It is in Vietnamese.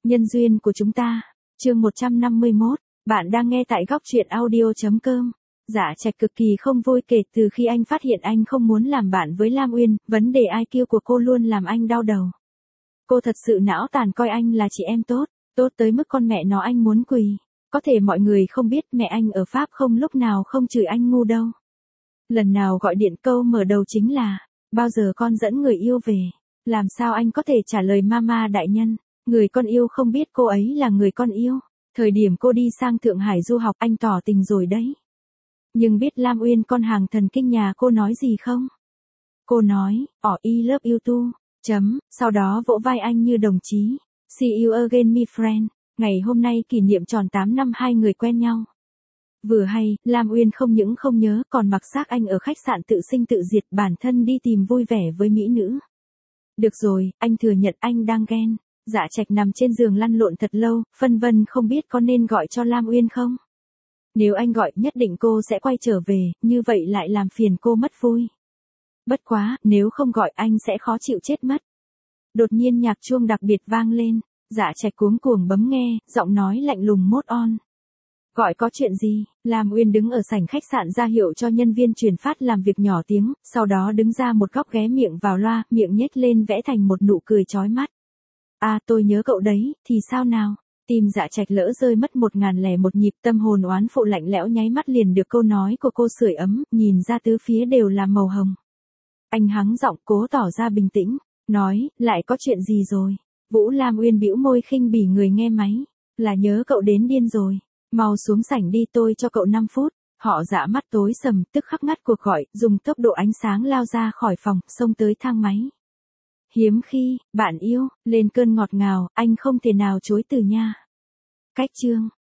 Nhân duyên của chúng ta. Chương 151. Bạn đang nghe tại góc truyện audio.com. Dạ Trạch cực kỳ không vui kể từ khi anh phát hiện anh không muốn làm bạn với Lam Uyên, vấn đề IQ của cô luôn làm anh đau đầu. Cô thật sự não tàn coi anh là chị em tốt, tốt tới mức con mẹ nó anh muốn quỳ. Có thể mọi người không biết mẹ anh ở Pháp không lúc nào không chửi anh ngu đâu. Lần nào gọi điện câu mở đầu chính là, bao giờ con dẫn người yêu về? Làm sao anh có thể trả lời mama đại nhân, người con yêu không biết cô ấy là người con yêu. Thời điểm cô đi sang Thượng Hải du học anh tỏ tình rồi đấy. Nhưng biết Lam Uyên con hàng thần kinh nhà cô nói gì không? Cô nói, I love you too, sau đó vỗ vai anh như đồng chí. See you again my friend. Ngày hôm nay kỷ niệm tròn 8 năm hai người quen nhau. Vừa hay, Lam Uyên không những không nhớ còn mặc xác anh ở khách sạn tự sinh tự diệt bản thân đi tìm vui vẻ với mỹ nữ. Được rồi, anh thừa nhận anh đang ghen. Dạ Trạch nằm trên giường lăn lộn thật lâu, phân vân không biết có nên gọi cho Lam Uyên không. Nếu anh gọi nhất định cô sẽ quay trở về, như vậy lại làm phiền cô mất vui. Bất quá, nếu không gọi anh sẽ khó chịu chết mất. Đột nhiên nhạc chuông đặc biệt vang lên, Dạ Trạch cuống cuồng bấm nghe, giọng nói lạnh lùng mốt on. Gọi có chuyện gì? Lam Uyên đứng ở sảnh khách sạn ra hiệu cho nhân viên truyền phát làm việc nhỏ tiếng, sau đó đứng ra một góc ghé miệng vào loa, miệng nhếch lên vẽ thành một nụ cười chói mắt. Tôi nhớ cậu đấy, thì sao nào? Tim Dạ Trạch lỡ rơi mất 1001 nhịp, tâm hồn oán phụ lạnh lẽo nháy mắt liền được câu nói của cô sưởi ấm, nhìn ra tứ phía đều là màu hồng. Anh hắng giọng cố tỏ ra bình tĩnh, nói, lại có chuyện gì rồi? Vũ Lam Uyên bĩu môi khinh bỉ người nghe máy, là nhớ cậu đến điên rồi. Mau xuống sảnh đi, tôi cho cậu 5 phút. Họ Dạ mắt tối sầm, tức khắc ngắt cuộc gọi, dùng tốc độ ánh sáng lao ra khỏi phòng, xông tới thang máy. Hiếm khi, bạn yêu, lên cơn ngọt ngào, anh không thể nào chối từ nha. Cách chương.